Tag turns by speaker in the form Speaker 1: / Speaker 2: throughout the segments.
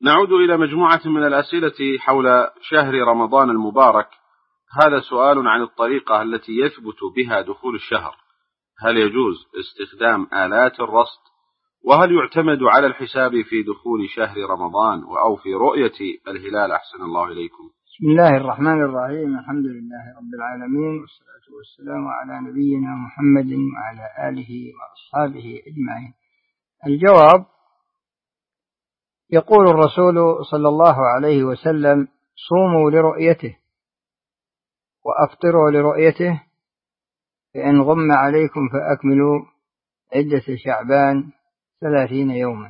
Speaker 1: نعود إلى مجموعة من الأسئلة حول شهر رمضان المبارك. هذا سؤال عن الطريقة التي يثبت بها دخول الشهر. هل يجوز استخدام آلات الرصد؟ وهل يعتمد على الحساب في دخول شهر رمضان أو في رؤية الهلال؟ أحسن الله إليكم.
Speaker 2: بسم الله الرحمن الرحيم. الحمد لله رب العالمين، والصلاة والسلام على نبينا محمد وعلى آله وأصحابه أجمعين. الجواب: يقول الرسول صلى الله عليه وسلم: صوموا لرؤيته وأفطروا لرؤيته، فإن غم عليكم فأكملوا عدة شعبان 30 يوما.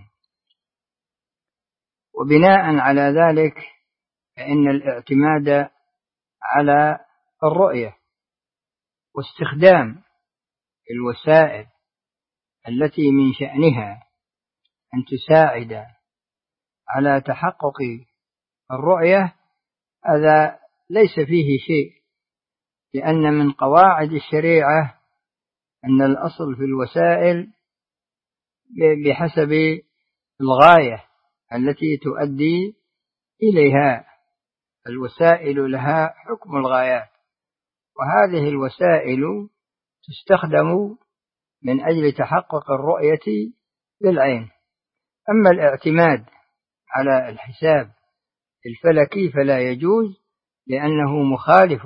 Speaker 2: وبناء على ذلك فإن الاعتماد على الرؤية واستخدام الوسائل التي من شأنها أن تساعد على تحقق الرؤية هذا ليس فيه شيء، لأن من قواعد الشريعة أن الأصل في الوسائل بحسب الغاية التي تؤدي إليها. الوسائل لها حكم الغايات، وهذه الوسائل تستخدم من أجل تحقق الرؤية بالعين. أما الاعتماد على الحساب الفلكي فلا يجوز، لأنه مخالف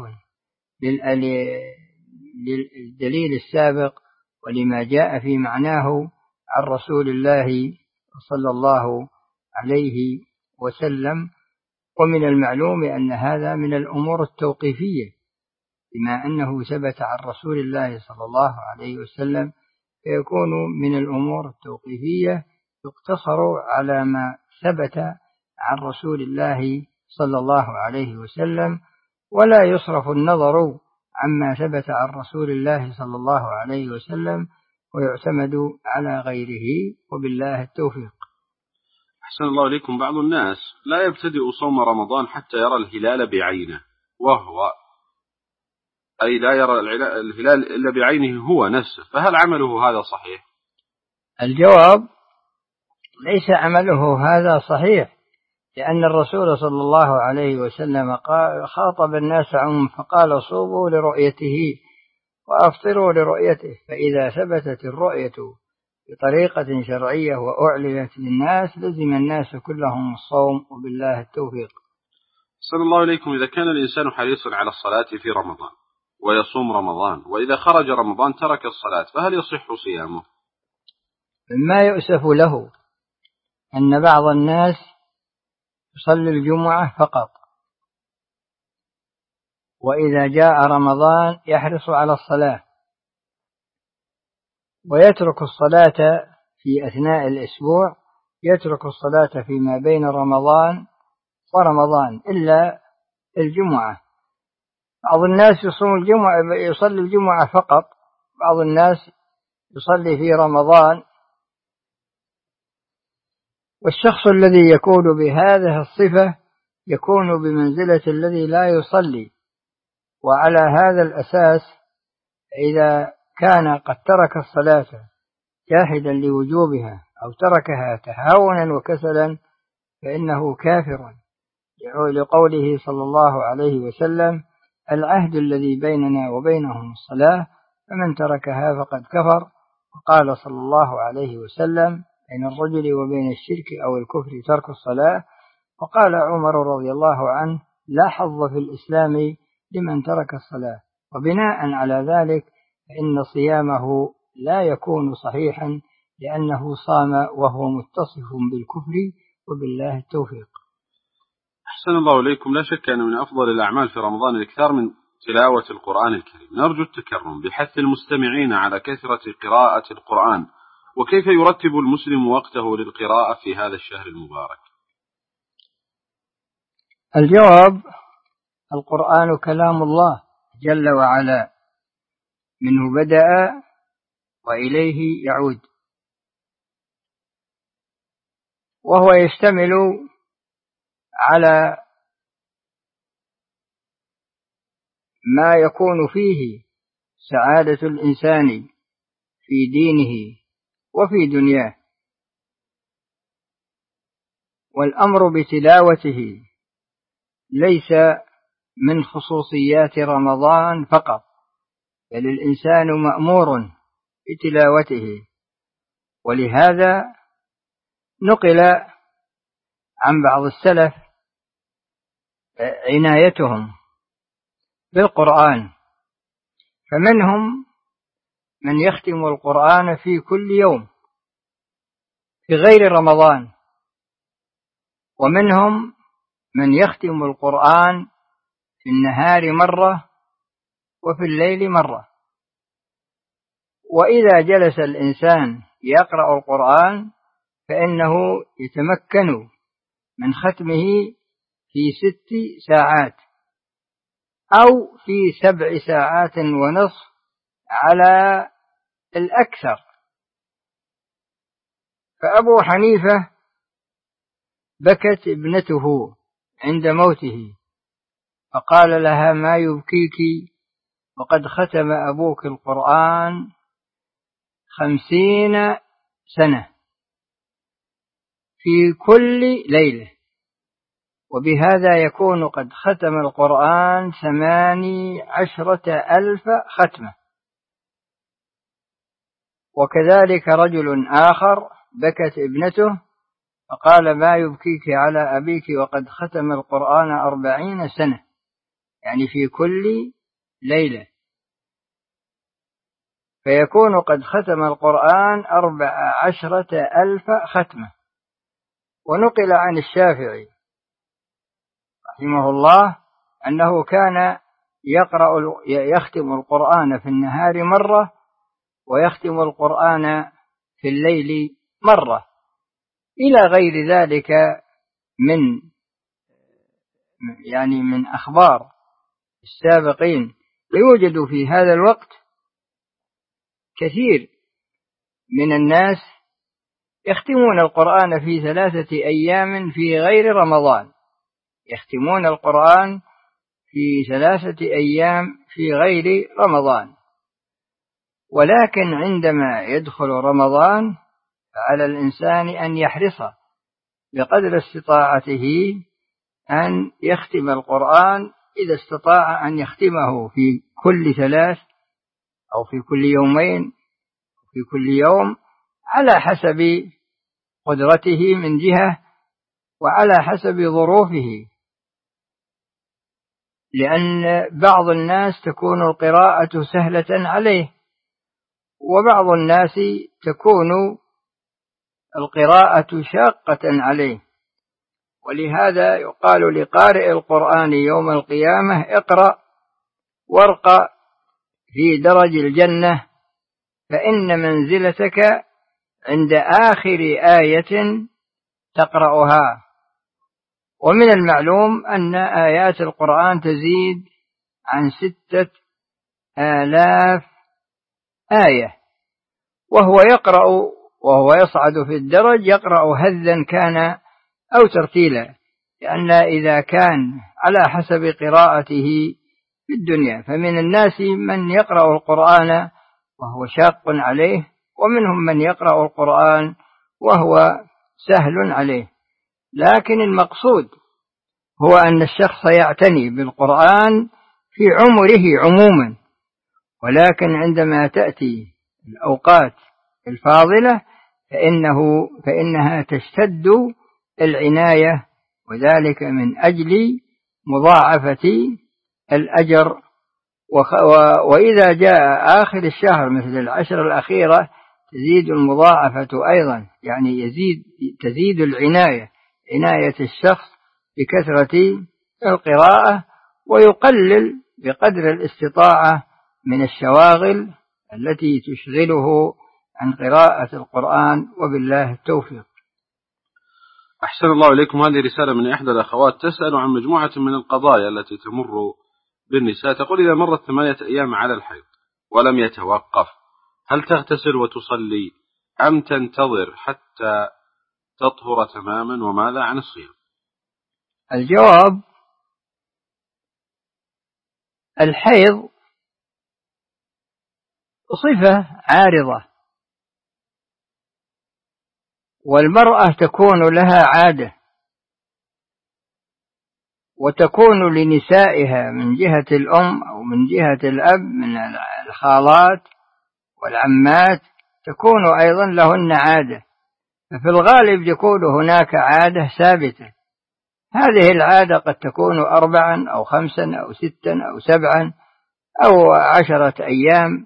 Speaker 2: للدليل السابق ولما جاء في معناه عن رسول الله صلى الله عليه وسلم. ومن المعلوم أن هذا من الأمور التوقيفية، بما أنه ثبت عن رسول الله صلى الله عليه وسلم، فيكون من الأمور التوقيفية يقتصر على ما ثبت عن رسول الله صلى الله عليه وسلم، ولا يصرف النظر عما ثبت عن رسول الله صلى الله عليه وسلم ويعتمد على غيره، وبالله التوفيق.
Speaker 1: أحسن الله إليكم. بعض الناس لا يبتدئ صوم رمضان حتى يرى الهلال بعينه، وهو أي لا يرى الهلال إلا بعينه هو نفسه، فهل عمله هذا صحيح؟
Speaker 2: الجواب: ليس عمله هذا صحيح، لأن الرسول صلى الله عليه وسلم خاطب الناس عموما فقال: صوموا لرؤيته وأفطروا لرؤيته، فإذا ثبتت الرؤية بطريقة شرعية وأعلنت للناس لزم الناس كلهم الصوم، وبالله التوفيق.
Speaker 1: صلى الله عليكم. إذا كان الإنسان حريصا على الصلاة في رمضان ويصوم رمضان، وإذا خرج رمضان ترك الصلاة، فهل يصح صيامه؟
Speaker 2: مما يؤسف له أن بعض الناس يصلي الجمعة فقط، وإذا جاء رمضان يحرص على الصلاة ويترك الصلاة في أثناء الأسبوع، يترك الصلاة فيما بين رمضان ورمضان إلا الجمعة. بعض الناس يصلي الجمعة فقط، بعض الناس يصلي في رمضان. والشخص الذي يكون بهذه الصفة يكون بمنزلة الذي لا يصلي. وعلى هذا الأساس إذا كان قد ترك الصلاة جاحدا لوجوبها أو تركها تهاونا وكسلا فإنه كافر، لقوله صلى الله عليه وسلم: العهد الذي بيننا وبينهم الصلاة، فمن تركها فقد كفر. وقال صلى الله عليه وسلم: بين الرجل وبين الشرك أو الكفر ترك الصلاة. وقال عمر رضي الله عنه: لا حظ في الإسلام لمن ترك الصلاة. وبناء على ذلك فإن صيامه لا يكون صحيحا، لأنه صام وهو متصف بالكفر، وبالله التوفيق.
Speaker 1: أحسن الله إليكم. لا شك أن من أفضل الأعمال في رمضان الإكثار من تلاوة القرآن الكريم. نرجو التكرم بحث المستمعين على كثرة قراءة القرآن، وكيف يرتب المسلم وقته للقراءة في هذا الشهر المبارك؟
Speaker 2: الجواب: القرآن كلام الله جل وعلا، منه بدأ وإليه يعود، وهو يشتمل على ما يكون فيه سعادة الإنسان في دينه وفي دنياه. والأمر بتلاوته ليس من خصوصيات رمضان فقط، بل الإنسان مأمور بتلاوته. ولهذا نقل عن بعض السلف عنايتهم بالقرآن، فمنهم من يختم القرآن في كل يوم في غير رمضان، ومنهم من يختم القرآن في النهار مرة وفي الليل مرة. وإذا جلس الإنسان يقرأ القرآن فإنه يتمكن من ختمه في 6 ساعات أو في 7 ساعات ونصف على الأكثر. فأبو حنيفة بكت ابنته عند موته فقال لها: ما يبكيك وقد ختم أبوك القرآن 50 سنة في كل ليلة، وبهذا يكون قد ختم القرآن 18,000 ختمة. وكذلك رجل آخر بكت ابنته فقال: ما يبكيك على أبيك وقد ختم القرآن 40 سنة، يعني في كل ليلة، فيكون قد ختم القرآن 14,000 ختمة. ونقل عن الشافعي رحمه الله أنه كان يختم القرآن في النهار مرة ويختم القرآن في الليل مرة، إلى غير ذلك من أخبار السابقين. ويوجد في هذا الوقت كثير من الناس يختمون القرآن في 3 أيام في غير رمضان، يختمون القرآن في 3 أيام في غير رمضان. ولكن عندما يدخل رمضان فعلى الإنسان أن يحرص بقدر استطاعته أن يختم القرآن، إذا استطاع أن يختمه في كل 3 أو في كل يومين أو في كل يوم، على حسب قدرته من جهة وعلى حسب ظروفه. لأن بعض الناس تكون القراءة سهلة عليه، وبعض الناس تكون القراءة شاقة عليه. ولهذا يقال لقارئ القرآن يوم القيامة: اقرأ وارقى في درج الجنة، فإن منزلتك عند آخر آية تقرأها. ومن المعلوم أن آيات القرآن تزيد عن 6,000 آية، وهو يصعد في الدرج يقرأ هذا كان أو ترتيلا، لأن إذا كان على حسب قراءته في الدنيا، فمن الناس من يقرأ القرآن وهو شاق عليه، ومنهم من يقرأ القرآن وهو سهل عليه. لكن المقصود هو أن الشخص يعتني بالقرآن في عمره عموما، ولكن عندما تأتي الأوقات الفاضلة فإنها تشتد العناية، وذلك من أجل مضاعفة الأجر. وإذا جاء آخر الشهر مثل 10 الأخيرة تزيد المضاعفة أيضا، يعني تزيد عناية الشخص بكثرة القراءة، ويقلل بقدر الاستطاعة من الشواغل التي تشغله عن قراءة القرآن، وبالله التوفيق.
Speaker 1: أحسن الله إليكم. هذه رسالة من إحدى الأخوات تسأل عن مجموعة من القضايا التي تمر بالنساء. تقول: إذا مرت 8 أيام على الحيض ولم يتوقف، هل تغتسل وتصلي أم تنتظر حتى تطهر تماما؟ وماذا عن الصيام؟
Speaker 2: الجواب: الحيض صفة عارضة، والمرأة تكون لها عادة وتكون لنسائها من جهة الأم أو من جهة الأب من الخالات والعمات تكون أيضا لهن عادة، ففي الغالب يكون هناك عادة ثابتة. هذه العادة قد تكون 4 أو 5 أو 6 أو 7 أو 10 أيام،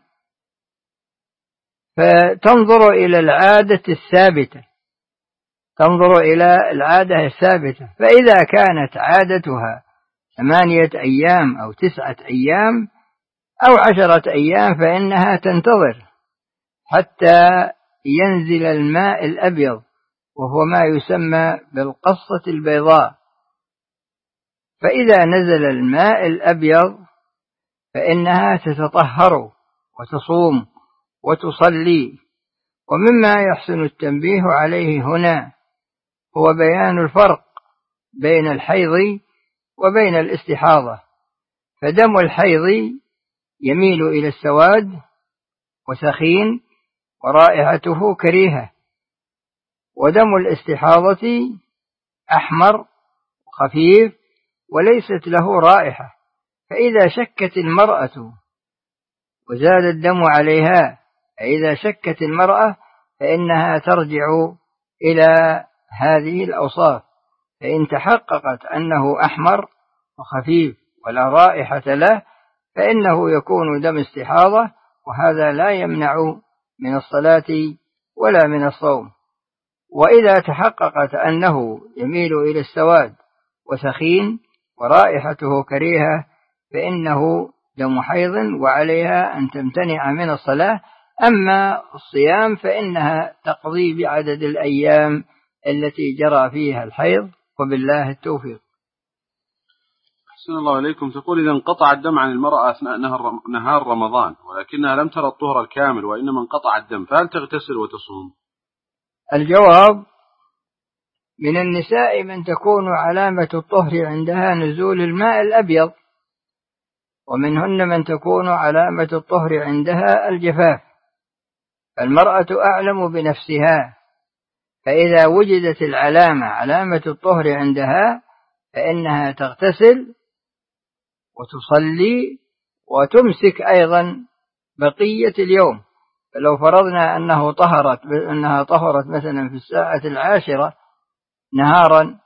Speaker 2: فتنظر إلى العادة الثابتة، تنظر إلى العادة الثابتة، فإذا كانت عادتها 8 أيام أو 9 أيام أو 10 أيام فإنها تنتظر حتى ينزل الماء الأبيض، وهو ما يسمى بالقصة البيضاء. فإذا نزل الماء الأبيض فإنها تتطهر وتصوم وتصلي. ومما يحسن التنبيه عليه هنا هو بيان الفرق بين الحيض وبين الاستحاضة. فدم الحيض يميل إلى السواد وسخين ورائحته كريهة، ودم الاستحاضة أحمر خفيف وليست له رائحة. فإذا شكت المرأة وزاد الدم عليها، فإذا شكت المرأة فإنها ترجع إلى هذه الأوصاف، فإن تحققت أنه أحمر وخفيف ولا رائحة له فإنه يكون دم استحاضة، وهذا لا يمنع من الصلاة ولا من الصوم. وإذا تحققت أنه يميل إلى السواد وسخين ورائحته كريهة فإنه دم حيض وعليها أن تمتنع من الصلاة. أما الصيام فإنها تقضي بعدد الأيام التي جرى فيها الحيض، وبالله التوفيق.
Speaker 1: أحسن الله إليكم. تقول إذا انقطع الدم عن المرأة أثناء نهار رمضان ولكنها لم ترى الطهر الكامل وإنما انقطع الدم، فهل تغتسل وتصوم؟
Speaker 2: الجواب: من النساء من تكون علامة الطهر عندها نزول الماء الأبيض، ومنهن من تكون علامة الطهر عندها الجفاف. المرأة أعلم بنفسها، فإذا وجدت العلامة علامة الطهر عندها فإنها تغتسل وتصلي وتمسك أيضا بقية اليوم. فلو فرضنا أنها طهرت مثلا في 10:00 نهارا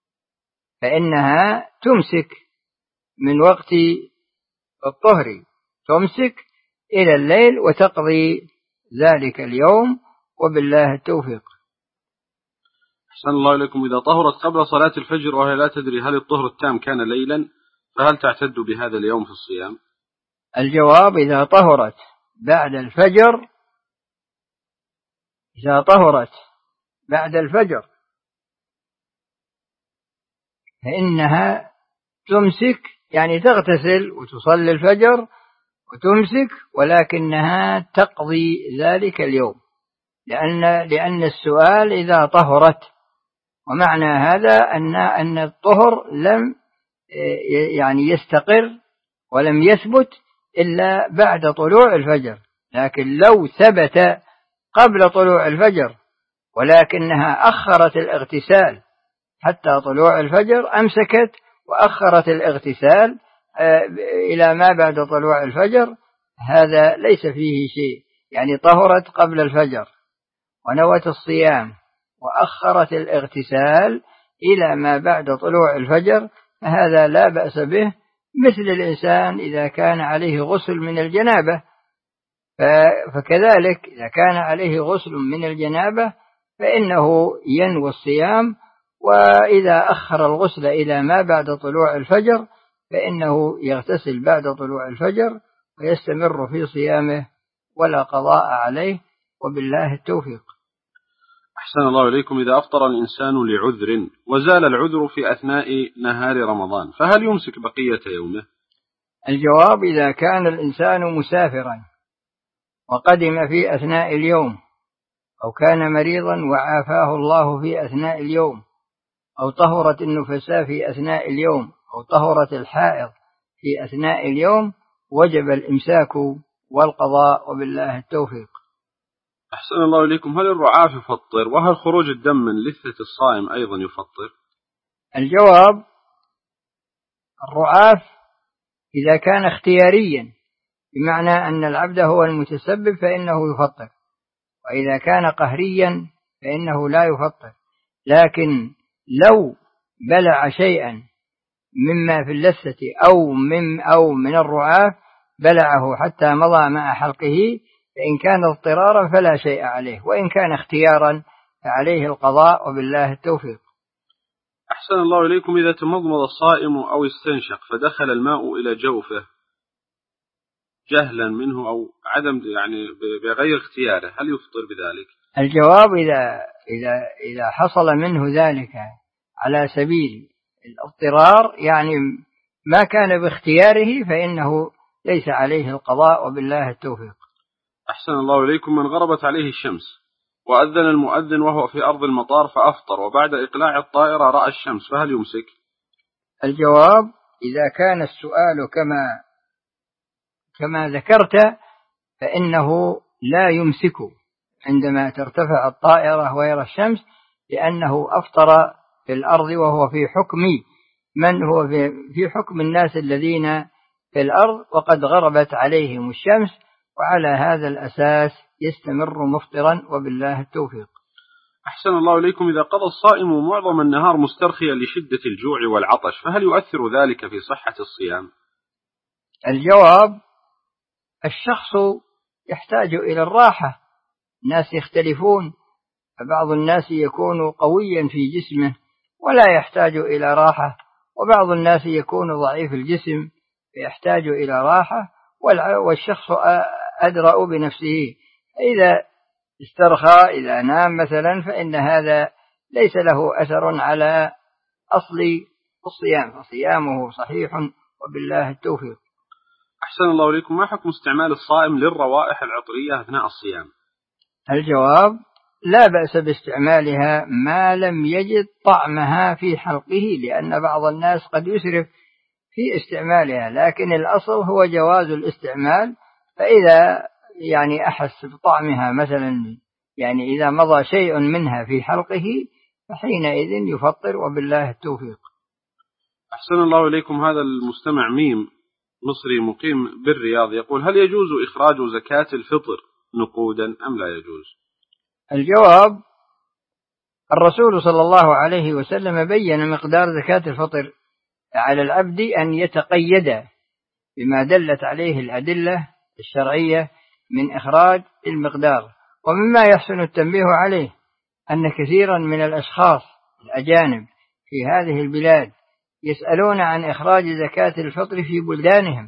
Speaker 2: فإنها تمسك من وقت الطهر، تمسك إلى الليل وتقضي ذلك اليوم، وبالله التوفيق.
Speaker 1: أحسن الله إليكم. إذا طهرت قبل صلاة الفجر وهي لا تدري هل الطهر التام كان ليلا فهل تعتد بهذا اليوم في الصيام؟
Speaker 2: الجواب: إذا طهرت بعد الفجر، فإنها تمسك، يعني تغتسل وتصلي الفجر وتمسك، ولكنها تقضي ذلك اليوم، لأن السؤال إذا طهرت، ومعنى هذا أن الطهر لم يعني يستقر ولم يثبت إلا بعد طلوع الفجر. لكن لو ثبت قبل طلوع الفجر ولكنها أخرت الاغتسال حتى طلوع الفجر، أمسكت وأخرت الاغتسال إلى ما بعد طلوع الفجر، هذا ليس فيه شيء. يعني طهرت قبل الفجر ونوت الصيام وأخرت الاغتسال إلى ما بعد طلوع الفجر، فهذا لا بأس به، مثل الإنسان إذا كان عليه غسل من الجنابة، فكذلك إذا كان عليه غسل من الجنابة فإنه ينوي الصيام، وإذا أخر الغسل إلى ما بعد طلوع الفجر فإنه يغتسل بعد طلوع الفجر ويستمر في صيامه ولا قضاء عليه، وبالله التوفيق.
Speaker 1: أحسن الله إليكم. إذا أفطر الإنسان لعذر وزال العذر في أثناء نهار رمضان فهل يمسك بقية يومه؟
Speaker 2: الجواب: إذا كان الإنسان مسافرا وقدم في أثناء اليوم، أو كان مريضا وعافاه الله في أثناء اليوم، أو طهرت النفساء في أثناء اليوم، أو طهرت الحائض في أثناء اليوم، وجب الإمساك والقضاء، وبالله التوفيق.
Speaker 1: أحسن الله إليكم. هل الرعاف يفطر؟ وهل خروج الدم من لثة الصائم أيضا يفطر؟
Speaker 2: الجواب: الرعاف إذا كان اختياريا بمعنى أن العبد هو المتسبب فإنه يفطر، وإذا كان قهريا فإنه لا يفطر. لكن لو بلع شيئا مما في اللثة أو من الرعاف بلعه حتى مضى مع حلقه، فإن كان اضطرارا فلا شيء عليه، وإن كان اختيارا فعليه القضاء وبالله التوفيق.
Speaker 1: أحسن الله إليكم، إذا تمضمض الصائم أو استنشق فدخل الماء إلى جوفه جهلا منه أو عدم يعني بغير اختياره، هل يفطر بذلك؟
Speaker 2: الجواب إذا حصل منه ذلك على سبيل الاضطرار يعني ما كان باختياره فإنه ليس عليه القضاء وبالله التوفيق.
Speaker 1: أحسن الله إليكم، من غربت عليه الشمس وأذن المؤذن وهو في أرض المطار فأفطر وبعد إقلاع الطائرة رأى الشمس فهل يمسك؟
Speaker 2: الجواب إذا كان السؤال كما ذكرت فإنه لا يمسك عندما ترتفع الطائرة ويرى الشمس، لأنه أفطر في الأرض وهو في حكم من هو في حكم الناس الذين في الأرض وقد غربت عليهم الشمس، وعلى هذا الأساس يستمر مفطرا وبالله التوفيق.
Speaker 1: أحسن الله إليكم، إذا قضى الصائم معظم النهار مسترخيا لشدة الجوع والعطش فهل يؤثر ذلك في صحة الصيام؟
Speaker 2: الجواب الشخص يحتاج إلى الراحة، الناس يختلفون، فبعض الناس يكون قويا في جسمه ولا يحتاج إلى راحة، وبعض الناس يكون ضعيف الجسم يحتاج إلى راحة، والشخص أدرأ بنفسه. إذا استرخى إذا نام مثلا فإن هذا ليس له أثر على أصل الصيام، فصيامه صحيح وبالله التوفيق.
Speaker 1: أحسن الله إليكم، ما حكم استعمال الصائم للروائح العطرية أثناء الصيام؟
Speaker 2: الجواب لا بأس باستعمالها ما لم يجد طعمها في حلقه، لأن بعض الناس قد يسرف في استعمالها، لكن الأصل هو جواز الاستعمال. فإذا يعني أحس بطعمها مثلا يعني إذا مضى شيء منها في حلقه فحينئذ يفطر وبالله التوفيق.
Speaker 1: أحسن الله إليكم، هذا المستمع ميم مصري مقيم بالرياض يقول هل يجوز إخراج زكاة الفطر نقودا أم لا يجوز؟
Speaker 2: الجواب الرسول صلى الله عليه وسلم بين مقدار زكاة الفطر، على العبد أن يتقيد بما دلت عليه الأدلة الشرعية من إخراج المقدار. ومما يحسن التنبيه عليه أن كثيرا من الأشخاص الأجانب في هذه البلاد يسألون عن إخراج زكاة الفطر في بلدانهم،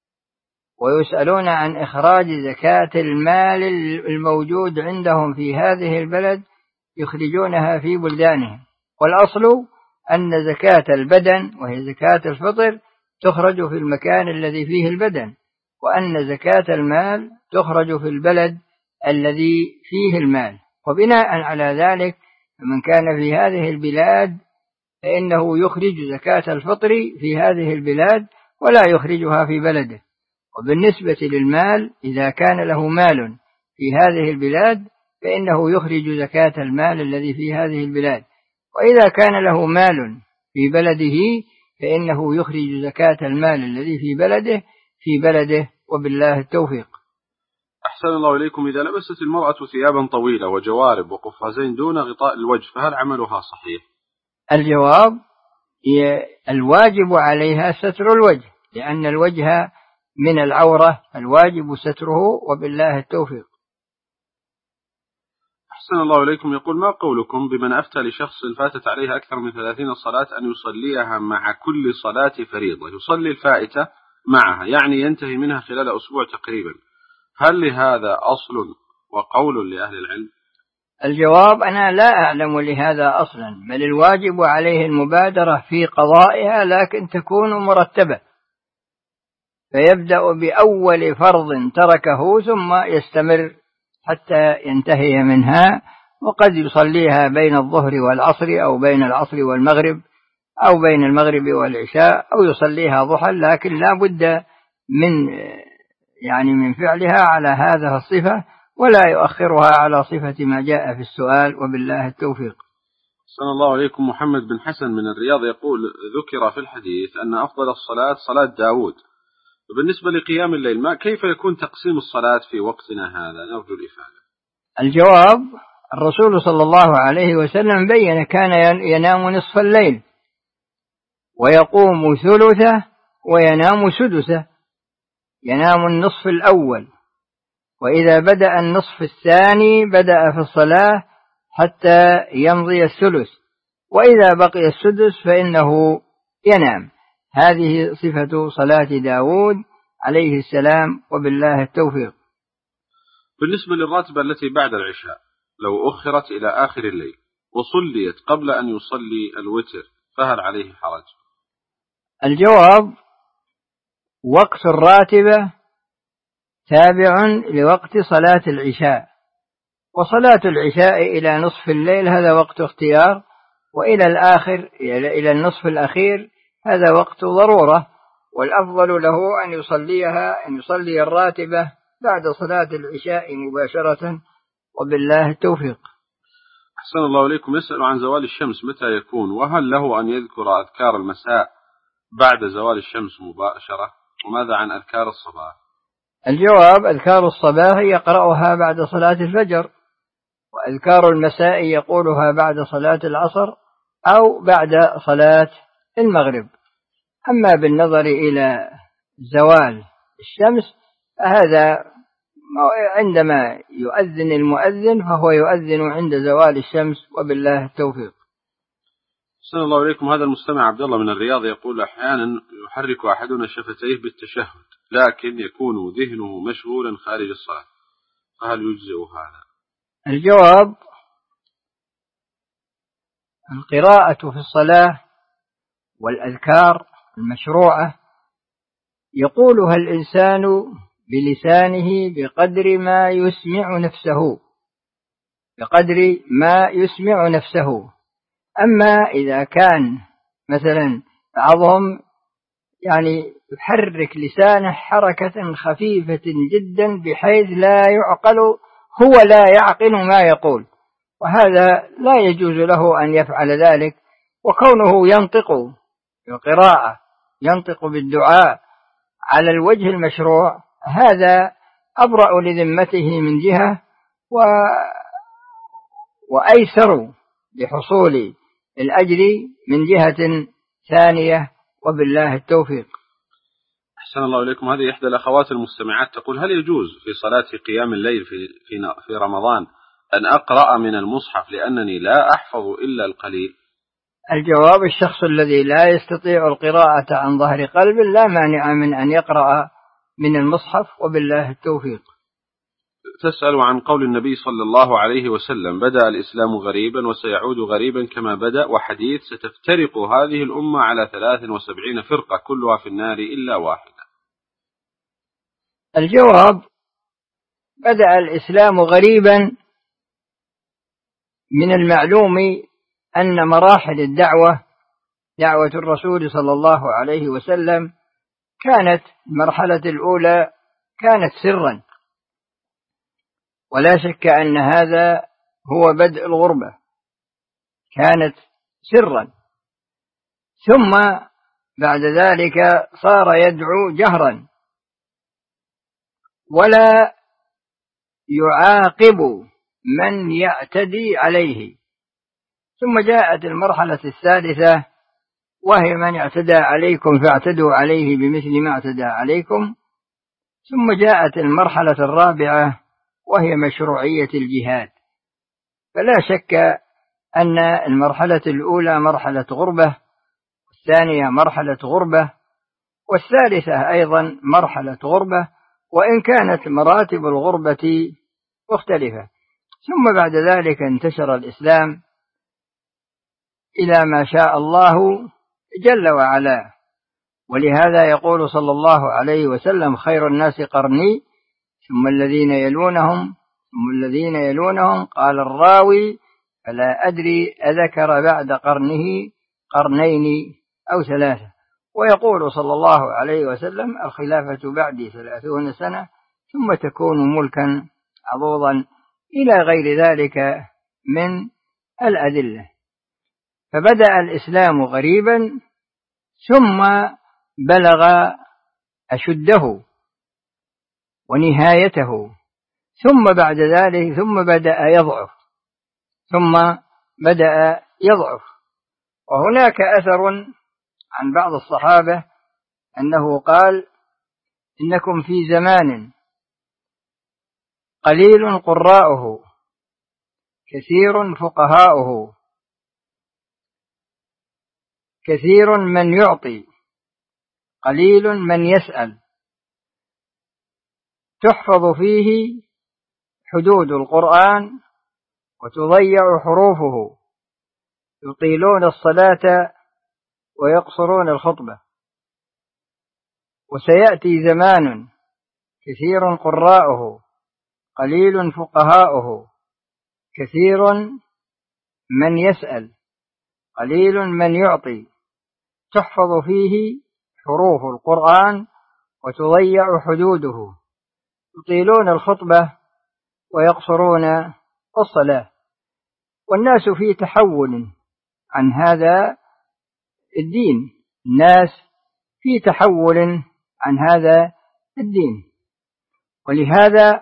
Speaker 2: ويسألون عن إخراج زكاة المال الموجود عندهم في هذه البلد يخرجونها في بلدانهم، والأصل أن زكاة البدن وهي زكاة الفطر تخرج في المكان الذي فيه البدن، وأن زكاة المال تخرج في البلد الذي فيه المال. وبناء على ذلك من كان في هذه البلاد فإنه يخرج زكاة الفطر في هذه البلاد ولا يخرجها في بلده. وبالنسبة للمال إذا كان له مال في هذه البلاد فإنه يخرج زكاة المال الذي في هذه البلاد، وإذا كان له مال في بلده فإنه يخرج زكاة المال الذي في بلده وبالله التوفيق.
Speaker 1: أحسن الله إليكم، إذا لبست المرأة ثيابا طويلة وجوارب وقفازين دون غطاء الوجه فهل عملها صحيح؟
Speaker 2: الجواب الواجب عليها ستر الوجه، لأن الوجه من العورة الواجب ستره وبالله التوفيق.
Speaker 1: أحسن الله إليكم، يقول ما قولكم بمن أفتى لشخص فاتت عليه أكثر من 30 صلاة أن يصليها مع كل صلاة فريضة، يصلي الفائتة معها يعني ينتهي منها خلال أسبوع تقريبا، هل لهذا أصل وقول لأهل العلم؟
Speaker 2: الجواب أنا لا أعلم لهذا أصلا، بل الواجب عليه المبادرة في قضائها لكن تكون مرتبة، فيبدأ بأول فرض تركه ثم يستمر حتى ينتهي منها، وقد يصليها بين الظهر والعصر أو بين العصر والمغرب أو بين المغرب والعشاء أو يصليها ضحى، لكن لا بد من فعلها على هذه الصفة ولا يؤخرها على صفة ما جاء في السؤال وبالله التوفيق.
Speaker 1: صلى الله عليكم. محمد بن حسن من الرياض يقول: ذكر في الحديث أن أفضل الصلاة صلاة داود، وبالنسبة لقيام الليل ما كيف يكون تقسيم الصلاة في وقتنا هذا؟ نرجو الإفادة.
Speaker 2: الجواب: الرسول صلى الله عليه وسلم بين كان ينام نصف الليل ويقوم ثلثه وينام سدسه، ينام النصف الأول، وإذا بدأ النصف الثاني بدأ في الصلاة حتى يمضي الثلث، وإذا بقي السدس فإنه ينام. هذه صفة صلاة داود عليه السلام، وبالله التوفيق.
Speaker 1: بالنسبة للراتبة التي بعد العشاء لو أخرت إلى آخر الليل وصليت قبل أن يصلي الوتر فهل عليه حرج؟
Speaker 2: الجواب: وقت الراتبة تابع لوقت صلاة العشاء، وصلاة العشاء إلى نصف الليل هذا وقت اختيار، وإلى الآخر إلى النصف الأخير هذا وقت ضرورة، والأفضل له أن يصلي الراتبة بعد صلاة العشاء مباشرة، وبالله التوفيق.
Speaker 1: أحسن الله إليكم. يسأل عن زوال الشمس متى يكون، وهل له أن يذكر أذكار المساء بعد زوال الشمس مباشرة، وماذا عن أذكار الصباح؟
Speaker 2: الجواب: أذكار الصباح يقرأها بعد صلاة الفجر، وأذكار المساء يقولها بعد صلاة العصر أو بعد صلاة المغرب. أما بالنظر إلى زوال الشمس فهذا عندما يؤذن المؤذن فهو يؤذن عند زوال الشمس، وبالله التوفيق.
Speaker 1: صلى الله عليكم. هذا المستمع عبد الله من الرياض يقول: أحيانا يحرك أحدنا شفتيه بالتشهد لكن يكون ذهنه مشغولا خارج الصلاة، فهل يجزئ هذا؟
Speaker 2: الجواب: القراءة في الصلاة والأذكار المشروعة يقولها الإنسان بلسانه بقدر ما يسمع نفسه. أما إذا كان مثلا بعضهم يحرك لسانه حركة خفيفة جدا بحيث لا يعقل ما يقول، وهذا لا يجوز له أن يفعل ذلك. وكونه ينطق بالقراءة، ينطق بالدعاء على الوجه المشروع، هذا أبرأ لذمته من جهة وأيسر لحصول الأجر من جهة ثانية، وبالله التوفيق.
Speaker 1: أحسن الله إليكم. هذه إحدى الأخوات المستمعات تقول: هل يجوز في صلاة قيام الليل في رمضان أن أقرأ من المصحف لأنني لا أحفظ إلا القليل؟
Speaker 2: الجواب: الشخص الذي لا يستطيع القراءة عن ظهر قلب لا مانع من أن يقرأ من المصحف، وبالله التوفيق.
Speaker 1: تسأل عن قول النبي صلى الله عليه وسلم: بدأ الإسلام غريبا وسيعود غريبا كما بدأ، وحديث ستفترق هذه الأمة على 73 فرقة كلها في النار إلا واحدة.
Speaker 2: الجواب: بدأ الإسلام غريبا، من المعلوم أن مراحل دعوة الرسول صلى الله عليه وسلم كانت المرحلة الأولى كانت سرا، ولا شك أن هذا هو بدء الغربة، كانت سرا، ثم بعد ذلك صار يدعو جهرا ولا يعاقب من يعتدي عليه. ثم جاءت المرحلة الثالثة وهي: من اعتدى عليكم فاعتدوا عليه بمثل ما اعتدى عليكم. ثم جاءت المرحلة الرابعة وهي مشروعية الجهاد. فلا شك أن المرحلة الأولى مرحلة غربة، والثانية مرحلة غربة، والثالثة أيضا مرحلة غربة، وإن كانت مراتب الغربة مختلفة. ثم بعد ذلك انتشر الإسلام إلى ما شاء الله جل وعلا، ولهذا يقول صلى الله عليه وسلم: خير الناس قرني ثم الذين يلونهم ثم الذين يلونهم. قال الراوي: فلا أدري أذكر بعد قرنه قرنين أو ثلاثة. ويقول صلى الله عليه وسلم: الخلافة بعدي 30 سنة ثم تكون ملكا عضوضا، إلى غير ذلك من الأدلة. فبدأ الإسلام غريبا ثم بلغ أشده ونهايته، ثم بعد ذلك بدأ يضعف. وهناك أثر عن بعض الصحابة أنه قال: إنكم في زمان قليل قراؤه كثير فقهاؤه، كثير من يعطي قليل من يسأل، تحفظ فيه حدود القرآن وتضيع حروفه، يطيلون الصلاة ويقصرون الخطبة. وسيأتي زمان كثير قراؤه قليل فقهاؤه، كثير من يسأل قليل من يعطي، تحفظ فيه حروف القرآن وتضيع حدوده، يطيلون الخطبة ويقصرون الصلاة. والناس في تحول عن هذا الدين، الناس في تحول عن هذا الدين. ولهذا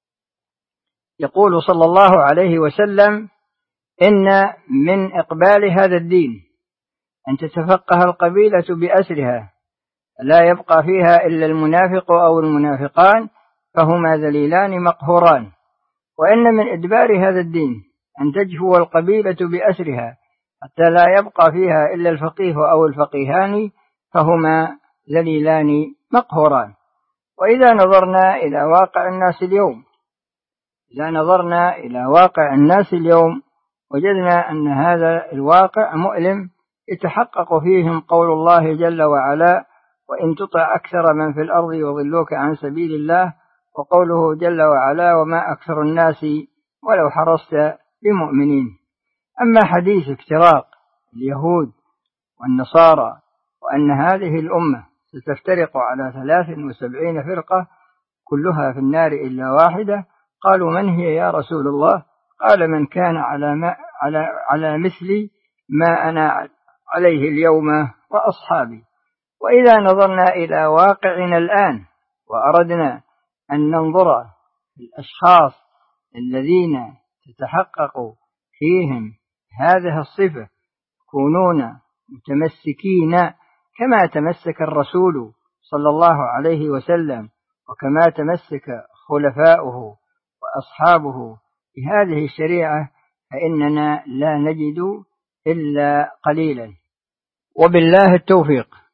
Speaker 2: يقول صلى الله عليه وسلم: إن من إقبال هذا الدين أن تتفقه القبيلة بأسرها، لا يبقى فيها إلا المنافق أو المنافقان فهما ذليلان مقهوران. وإن من إدبار هذا الدين أن تجفو القبيلة بأسرها حتى لا يبقى فيها إلا الفقيه أو الفقيهان فهما ذليلان مقهوران. وإذا نظرنا إلى واقع الناس اليوم وجدنا أن هذا الواقع مؤلم، يتحقق فيهم قول الله جل وعلا: وإن تطع أكثر من في الأرض يضلوك عن سبيل الله، وقوله جل وعلا: وما أكثر الناس ولو حرصت بمؤمنين. أما حديث افتراق اليهود والنصارى وأن هذه الأمة ستفترق على 73 فرقة كلها في النار إلا واحدة، قالوا: من هي يا رسول الله؟ قال: من كان على مثل ما أنا عليه اليوم وأصحابي. وإذا نظرنا إلى واقعنا الآن وأردنا أن ننظر في الأشخاص الذين تتحقق فيهم هذه الصفة، يكونون متمسكين كما تمسك الرسول صلى الله عليه وسلم وكما تمسك خلفاؤه وأصحابه بهذه الشريعة، فإننا لا نجد إلا قليلا. وبالله التوفيق.